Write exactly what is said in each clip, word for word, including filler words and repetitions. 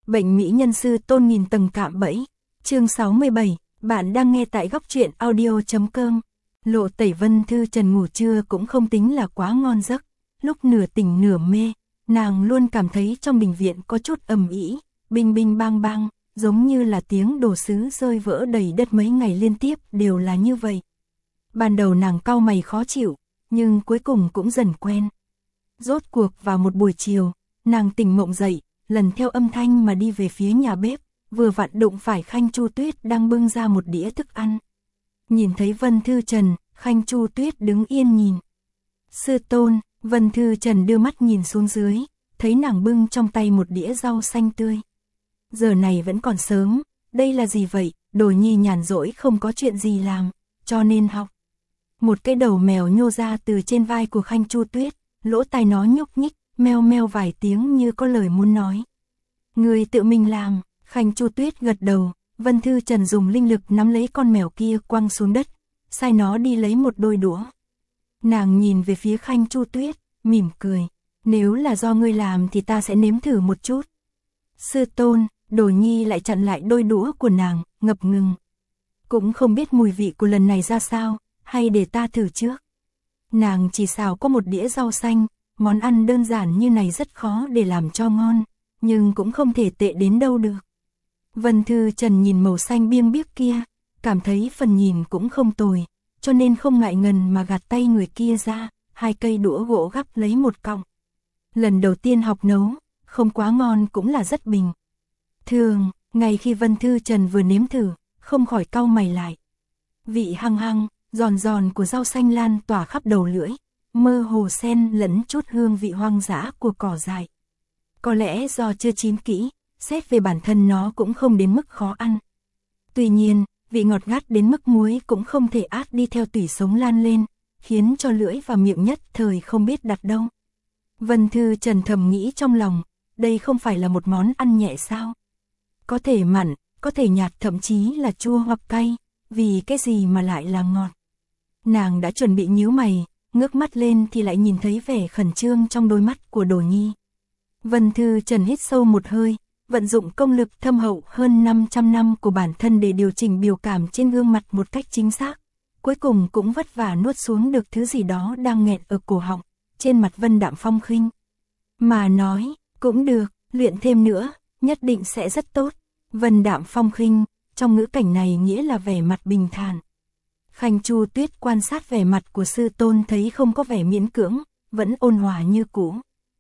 Bệnh mỹ nhân sư tôn nghìn tầng cạm bẫy. Chương sáu mươi bảy, bạn đang nghe tại góc truyện audio chấm com. Lộ Tẩy Vân Thư Trần ngủ trưa cũng không tính là quá ngon giấc, lúc nửa tỉnh nửa mê, nàng luôn cảm thấy trong đình viện có chút ầm ĩ, binh binh bang bang, giống như là tiếng đồ sứ rơi vỡ đầy đất mấy ngày liên tiếp đều là như vậy. Ban đầu nàng cau mày khó chịu, nhưng cuối cùng cũng dần quen. Rốt cuộc vào một buổi chiều, nàng tỉnh mộng dậy, lần theo âm thanh mà đi về phía nhà bếp, vừa vặn đụng phải Khanh Chu Tuyết đang bưng ra một đĩa thức ăn. Nhìn thấy Vân Thư Trần, Khanh Chu Tuyết đứng yên nhìn. Sư tôn, Vân Thư Trần đưa mắt nhìn xuống dưới, thấy nàng bưng trong tay một đĩa rau xanh tươi. Giờ này vẫn còn sớm, đây là gì vậy? Đồ nhi nhàn rỗi không có chuyện gì làm, cho nên học. Một cái đầu mèo nhô ra từ trên vai của Khanh Chu Tuyết, lỗ tai nó nhúc nhích, meo meo vài tiếng như có lời muốn nói. Người tự mình làm. Khanh Chu Tuyết gật đầu, Vân Thư Trần dùng linh lực nắm lấy con mèo kia quăng xuống đất, sai nó đi lấy một đôi đũa. Nàng nhìn về phía Khanh Chu Tuyết, mỉm cười, nếu là do ngươi làm thì ta sẽ nếm thử một chút. Sư tôn, Đồ nhi lại chặn lại đôi đũa của nàng, ngập ngừng. Cũng không biết mùi vị của lần này ra sao, hay để ta thử trước. Nàng chỉ xào có một đĩa rau xanh, món ăn đơn giản như này rất khó để làm cho ngon, nhưng cũng không thể tệ đến đâu được. Vân Thư Trần nhìn màu xanh biêng biếc kia, cảm thấy phần nhìn cũng không tồi, cho nên không ngại ngần mà gạt tay người kia ra, hai cây đũa gỗ gắp lấy một cọng. Lần đầu tiên học nấu, không quá ngon cũng là rất bình thường. Ngay khi Vân Thư Trần vừa nếm thử, không khỏi cau mày lại. Vị hăng hăng, giòn giòn của rau xanh lan tỏa khắp đầu lưỡi, mơ hồ xen lẫn chút hương vị hoang dã của cỏ dại. Có lẽ do chưa chín kỹ, xét về bản thân nó cũng không đến mức khó ăn. Tuy nhiên, vị ngọt ngát đến mức muối cũng không thể át đi theo tủy sống lan lên, khiến cho lưỡi và miệng nhất thời không biết đặt đâu. Vân Thư Trần thầm nghĩ trong lòng, đây không phải là một món ăn nhẹ sao? Có thể mặn, có thể nhạt, thậm chí là chua hoặc cay, vì cái gì mà lại là ngọt? Nàng đã chuẩn bị nhíu mày, ngước mắt lên thì lại nhìn thấy vẻ khẩn trương trong đôi mắt của Đồ nhi. Vân Thư Trần hít sâu một hơi, vận dụng công lực thâm hậu hơn năm trăm năm của bản thân để điều chỉnh biểu cảm trên gương mặt một cách chính xác. Cuối cùng cũng vất vả nuốt xuống được thứ gì đó đang nghẹn ở cổ họng, trên mặt Vân Đạm Phong khinh. Mà nói, cũng được, luyện thêm nữa, nhất định sẽ rất tốt. Vân Đạm Phong khinh, trong ngữ cảnh này nghĩa là vẻ mặt bình thản. Khanh Chu Tuyết quan sát vẻ mặt của sư tôn thấy không có vẻ miễn cưỡng, vẫn ôn hòa như cũ.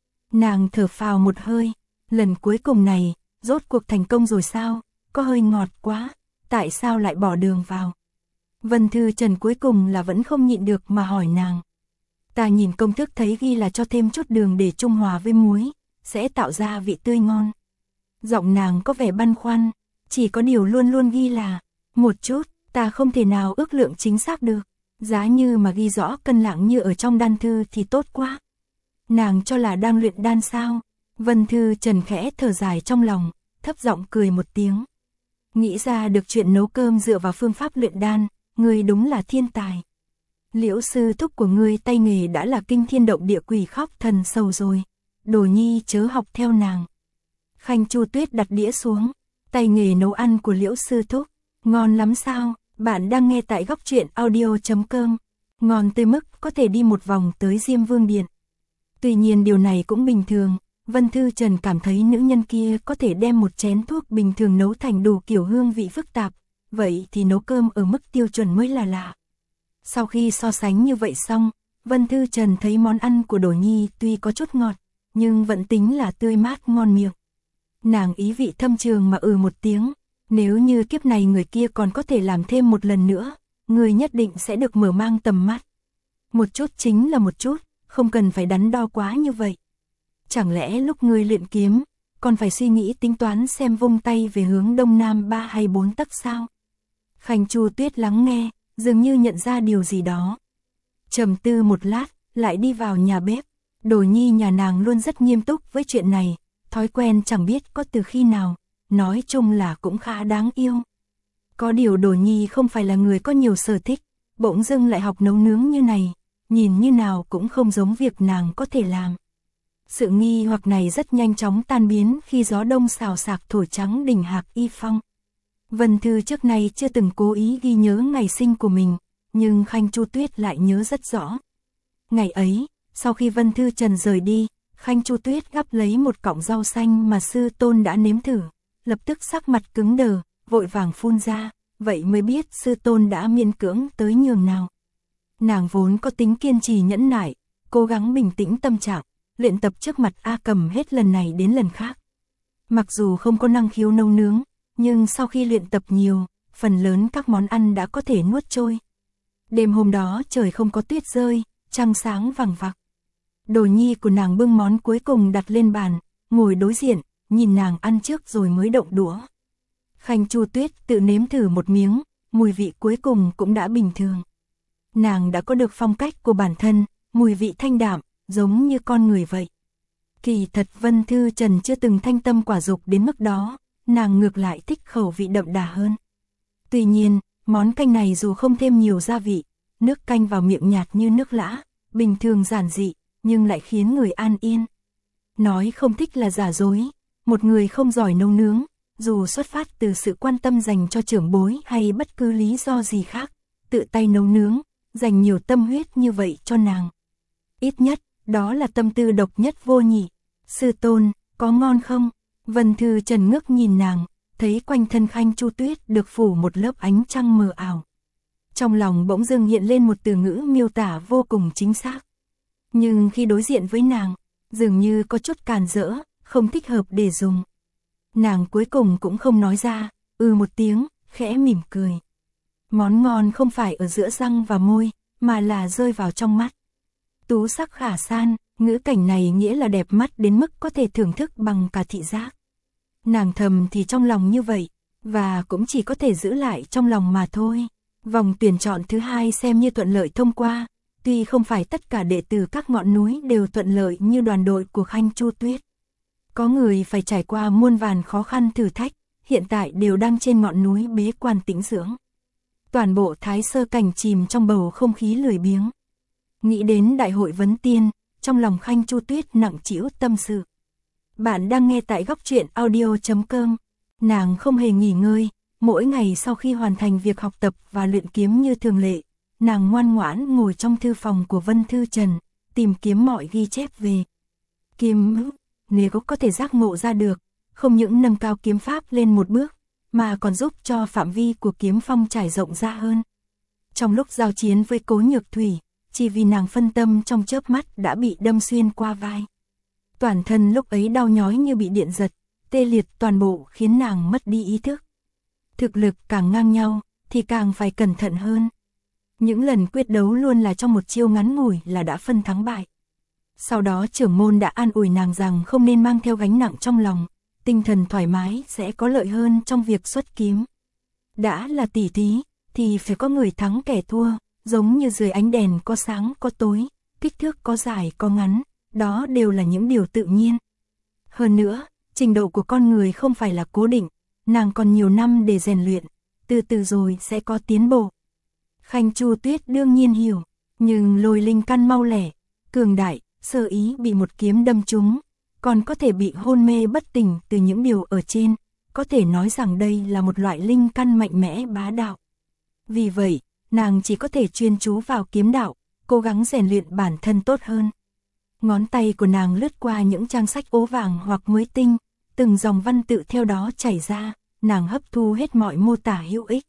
Nàng thở phào một hơi, lần cuối cùng này, rốt cuộc thành công rồi sao? Có hơi ngọt quá, tại sao lại bỏ đường vào? Vân Thư Trần cuối cùng là vẫn không nhịn được mà hỏi nàng. Ta nhìn công thức thấy ghi là cho thêm chút đường để trung hòa với muối, sẽ tạo ra vị tươi ngon. Giọng nàng có vẻ băn khoăn, chỉ có điều luôn luôn ghi là, một chút, ta không thể nào ước lượng chính xác được. Giá như mà ghi rõ cân lạng như ở trong đan thư thì tốt quá. Nàng cho là đang luyện đan sao? Vân Thư Trần khẽ thở dài trong lòng, thấp giọng cười một tiếng. Nghĩ ra được chuyện nấu cơm dựa vào phương pháp luyện đan, ngươi đúng là thiên tài. Liễu sư thúc của ngươi tay nghề đã là kinh thiên động địa, quỷ khóc thần sầu rồi. Đồ nhi chớ học theo nàng. Khanh Chu Tuyết đặt đĩa xuống, tay nghề nấu ăn của Liễu sư thúc, ngon lắm sao? Bạn đang nghe tại góc truyện audio chấm com. Ngon tới mức có thể đi một vòng tới Diêm Vương Điện. Tuy nhiên điều này cũng bình thường, Vân Thư Trần cảm thấy nữ nhân kia có thể đem một chén thuốc bình thường nấu thành đủ kiểu hương vị phức tạp, vậy thì nấu cơm ở mức tiêu chuẩn mới là lạ. Sau khi so sánh như vậy xong, Vân Thư Trần thấy món ăn của Đồ nhi tuy có chút ngọt, nhưng vẫn tính là tươi mát ngon miệng. Nàng ý vị thâm trường mà ừ một tiếng, nếu như kiếp này người kia còn có thể làm thêm một lần nữa, người nhất định sẽ được mở mang tầm mắt. Một chút chính là một chút, không cần phải đắn đo quá như vậy. Chẳng lẽ lúc ngươi luyện kiếm, còn phải suy nghĩ tính toán xem vung tay về hướng đông nam ba hay bốn tấc sao? Khanh Chu Tuyết lắng nghe, dường như nhận ra điều gì đó. Trầm tư một lát, lại đi vào nhà bếp. Đồ nhi nhà nàng luôn rất nghiêm túc với chuyện này, thói quen chẳng biết có từ khi nào, nói chung là cũng khá đáng yêu. Có điều Đồ nhi không phải là người có nhiều sở thích, bỗng dưng lại học nấu nướng như này, nhìn như nào cũng không giống việc nàng có thể làm. Sự nghi hoặc này rất nhanh chóng tan biến khi gió đông xào xạc thổi trắng đỉnh Hạc Y Phong. Vân Thư trước nay chưa từng cố ý ghi nhớ ngày sinh của mình, nhưng Khanh Chu Tuyết lại nhớ rất rõ. Ngày ấy, sau khi Vân Thư Trần rời đi, Khanh Chu Tuyết gắp lấy một cọng rau xanh mà sư tôn đã nếm thử, lập tức sắc mặt cứng đờ, vội vàng phun ra, vậy mới biết sư tôn đã miễn cưỡng tới nhường nào. Nàng vốn có tính kiên trì nhẫn nại, cố gắng bình tĩnh tâm trạng, luyện tập trước mặt A Cầm hết lần này đến lần khác. Mặc dù không có năng khiếu nấu nướng, nhưng sau khi luyện tập nhiều, phần lớn các món ăn đã có thể nuốt trôi. Đêm hôm đó trời không có tuyết rơi, trăng sáng vằng vặc. Đồ nhi của nàng bưng món cuối cùng đặt lên bàn, ngồi đối diện, nhìn nàng ăn trước rồi mới động đũa. Khanh Chu Tuyết tự nếm thử một miếng, mùi vị cuối cùng cũng đã bình thường. Nàng đã có được phong cách của bản thân, mùi vị thanh đạm, giống như con người vậy. Kỳ thật Vân Thư Trần chưa từng thanh tâm quả dục đến mức đó, nàng ngược lại thích khẩu vị đậm đà hơn. Tuy nhiên, món canh này dù không thêm nhiều gia vị, nước canh vào miệng nhạt như nước lã, bình thường giản dị, nhưng lại khiến người an yên. Nói không thích là giả dối, một người không giỏi nấu nướng, dù xuất phát từ sự quan tâm dành cho trưởng bối hay bất cứ lý do gì khác, tự tay nấu nướng, dành nhiều tâm huyết như vậy cho nàng. Ít nhất, đó là tâm tư độc nhất vô nhị. Sư tôn, có ngon không? Vân Thư Trần ngước nhìn nàng, thấy quanh thân Khanh Chu Tuyết được phủ một lớp ánh trăng mờ ảo. Trong lòng bỗng dưng hiện lên một từ ngữ miêu tả vô cùng chính xác. Nhưng khi đối diện với nàng, dường như có chút càn rỡ, không thích hợp để dùng. Nàng cuối cùng cũng không nói ra, ừ một tiếng, khẽ mỉm cười. Món ngon không phải ở giữa răng và môi, mà là rơi vào trong mắt. Tú sắc khả san, ngữ cảnh này nghĩa là đẹp mắt đến mức có thể thưởng thức bằng cả thị giác. Nàng thầm thì trong lòng như vậy, và cũng chỉ có thể giữ lại trong lòng mà thôi. Vòng tuyển chọn thứ hai xem như thuận lợi thông qua, tuy không phải tất cả đệ tử các ngọn núi đều thuận lợi như đoàn đội của Khanh Chu Tuyết. Có người phải trải qua muôn vàn khó khăn thử thách, hiện tại đều đang trên ngọn núi bế quan tĩnh dưỡng. Toàn bộ Thái Sơ Cảnh chìm trong bầu không khí lười biếng. Nghĩ đến đại hội vấn tiên, trong lòng Khanh Chu Tuyết nặng trĩu tâm sự. Bạn đang nghe tại góc truyện audio chấm com. Nàng không hề nghỉ ngơi, mỗi ngày sau khi hoàn thành việc học tập và luyện kiếm như thường lệ, nàng ngoan ngoãn ngồi trong thư phòng của Vân Thư Trần, tìm kiếm mọi ghi chép về kiếm, nếu có thể giác ngộ ra được, không những nâng cao kiếm pháp lên một bước, mà còn giúp cho phạm vi của kiếm phong trải rộng ra hơn. Trong lúc giao chiến với Cố Nhược Thủy, chỉ vì nàng phân tâm trong chớp mắt đã bị đâm xuyên qua vai. Toàn thân lúc ấy đau nhói như bị điện giật, tê liệt toàn bộ khiến nàng mất đi ý thức. Thực lực càng ngang nhau, thì càng phải cẩn thận hơn. Những lần quyết đấu luôn là trong một chiêu ngắn ngủi là đã phân thắng bại. Sau đó trưởng môn đã an ủi nàng rằng không nên mang theo gánh nặng trong lòng, tinh thần thoải mái sẽ có lợi hơn trong việc xuất kiếm. Đã là tỷ thí, thì phải có người thắng kẻ thua, giống như dưới ánh đèn có sáng có tối, kích thước có dài có ngắn, đó đều là những điều tự nhiên. Hơn nữa, trình độ của con người không phải là cố định, nàng còn nhiều năm để rèn luyện, từ từ rồi sẽ có tiến bộ. Khanh Chu Tuyết đương nhiên hiểu, nhưng Lôi Linh căn mau lẻ, cường đại, sơ ý bị một kiếm đâm trúng, còn có thể bị hôn mê bất tỉnh từ những điều ở trên, có thể nói rằng đây là một loại linh căn mạnh mẽ bá đạo. Vì vậy, nàng chỉ có thể chuyên chú vào kiếm đạo, cố gắng rèn luyện bản thân tốt hơn. Ngón tay của nàng lướt qua những trang sách ố vàng hoặc mới tinh, từng dòng văn tự theo đó chảy ra, nàng hấp thu hết mọi mô tả hữu ích.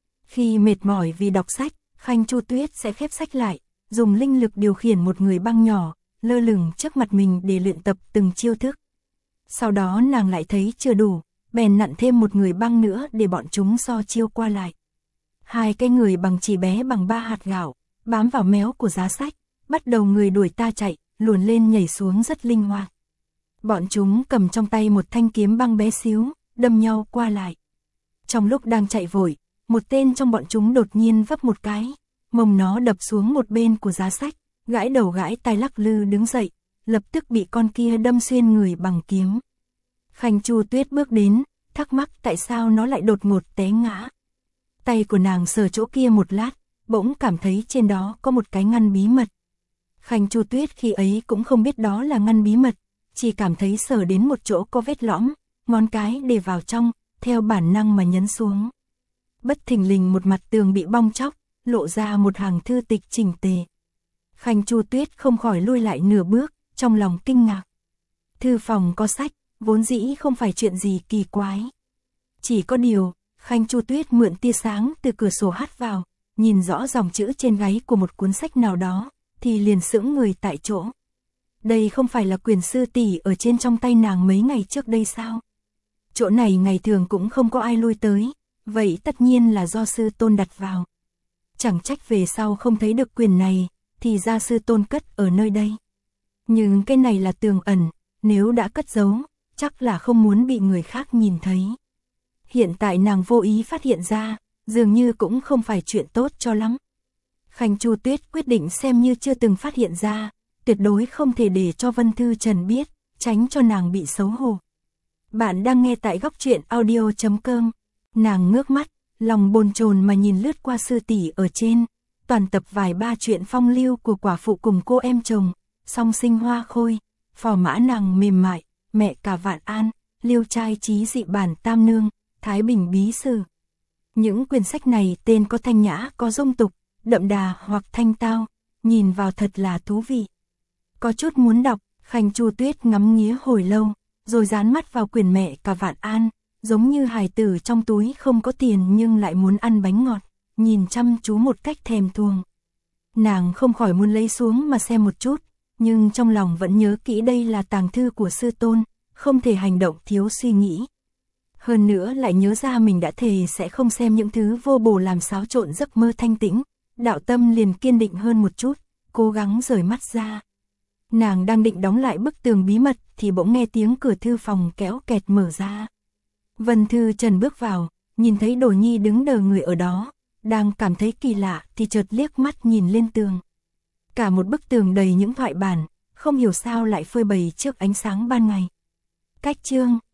Khi mệt mỏi vì đọc sách, Khanh Chu Tuyết sẽ khép sách lại, dùng linh lực điều khiển một người băng nhỏ, lơ lửng trước mặt mình để luyện tập từng chiêu thức. Sau đó nàng lại thấy chưa đủ, bèn nặn thêm một người băng nữa để bọn chúng so chiêu qua lại. Hai cái người bằng chỉ bé bằng ba hạt gạo, bám vào méo của giá sách, bắt đầu người đuổi ta chạy, luồn lên nhảy xuống rất linh hoạt. Bọn chúng cầm trong tay một thanh kiếm băng bé xíu, đâm nhau qua lại. Trong lúc đang chạy vội, một tên trong bọn chúng đột nhiên vấp một cái, mông nó đập xuống một bên của giá sách, gãi đầu gãi tai lắc lư đứng dậy, lập tức bị con kia đâm xuyên người bằng kiếm. Khanh Chu Tuyết bước đến, thắc mắc tại sao nó lại đột ngột té ngã. Tay của nàng sờ chỗ kia một lát, bỗng cảm thấy trên đó có một cái ngăn bí mật. Khanh Chu Tuyết khi ấy cũng không biết đó là ngăn bí mật, chỉ cảm thấy sờ đến một chỗ có vết lõm, ngón cái để vào trong, theo bản năng mà nhấn xuống. Bất thình lình một mặt tường bị bong tróc, lộ ra một hàng thư tịch chỉnh tề. Khanh Chu Tuyết không khỏi lui lại nửa bước, trong lòng kinh ngạc. Thư phòng có sách, vốn dĩ không phải chuyện gì kỳ quái. Chỉ có điều, Khanh Chu Tuyết mượn tia sáng từ cửa sổ hắt vào, nhìn rõ dòng chữ trên gáy của một cuốn sách nào đó, thì liền sững người tại chỗ. Đây không phải là quyển sư tỷ ở trên trong tay nàng mấy ngày trước đây sao? Chỗ này ngày thường cũng không có ai lui tới, vậy tất nhiên là do sư tôn đặt vào. Chẳng trách về sau không thấy được quyển này, thì ra sư tôn cất ở nơi đây. Nhưng cái này là tường ẩn, nếu đã cất giấu, chắc là không muốn bị người khác nhìn thấy. Hiện tại nàng vô ý phát hiện ra, dường như cũng không phải chuyện tốt cho lắm. Khanh Chu Tuyết quyết định xem như chưa từng phát hiện ra, tuyệt đối không thể để cho Vân Thư Trần biết, tránh cho nàng bị xấu hổ. Bạn đang nghe tại góc truyện audio chấm com. Nàng ngước mắt, lòng bồn chồn mà nhìn lướt qua sư tỷ ở trên, toàn tập vài ba chuyện phong lưu của quả phụ cùng cô em chồng, song sinh hoa khôi, phò mã nàng mềm mại, mẹ cả vạn an, liêu trai trí dị bản tam nương, thái bình bí sử. Những quyển sách này tên có thanh nhã, có dung tục, đậm đà hoặc thanh tao, nhìn vào thật là thú vị. Có chút muốn đọc, Khanh Chu Tuyết ngắm nghía hồi lâu, rồi dán mắt vào quyển mẹ cả vạn an, giống như hài tử trong túi không có tiền nhưng lại muốn ăn bánh ngọt, nhìn chăm chú một cách thèm thuồng. Nàng không khỏi muốn lấy xuống mà xem một chút, nhưng trong lòng vẫn nhớ kỹ đây là tàng thư của sư tôn, không thể hành động thiếu suy nghĩ. Hơn nữa lại nhớ ra mình đã thề sẽ không xem những thứ vô bổ làm xáo trộn giấc mơ thanh tĩnh, đạo tâm liền kiên định hơn một chút, cố gắng rời mắt ra. Nàng đang định đóng lại bức tường bí mật thì bỗng nghe tiếng cửa thư phòng kéo kẹt mở ra. Vân Thư Trần bước vào, nhìn thấy Đồ Nhi đứng đờ người ở đó, đang cảm thấy kỳ lạ thì chợt liếc mắt nhìn lên tường. Cả một bức tường đầy những thoại bản, không hiểu sao lại phơi bày trước ánh sáng ban ngày. Cách chương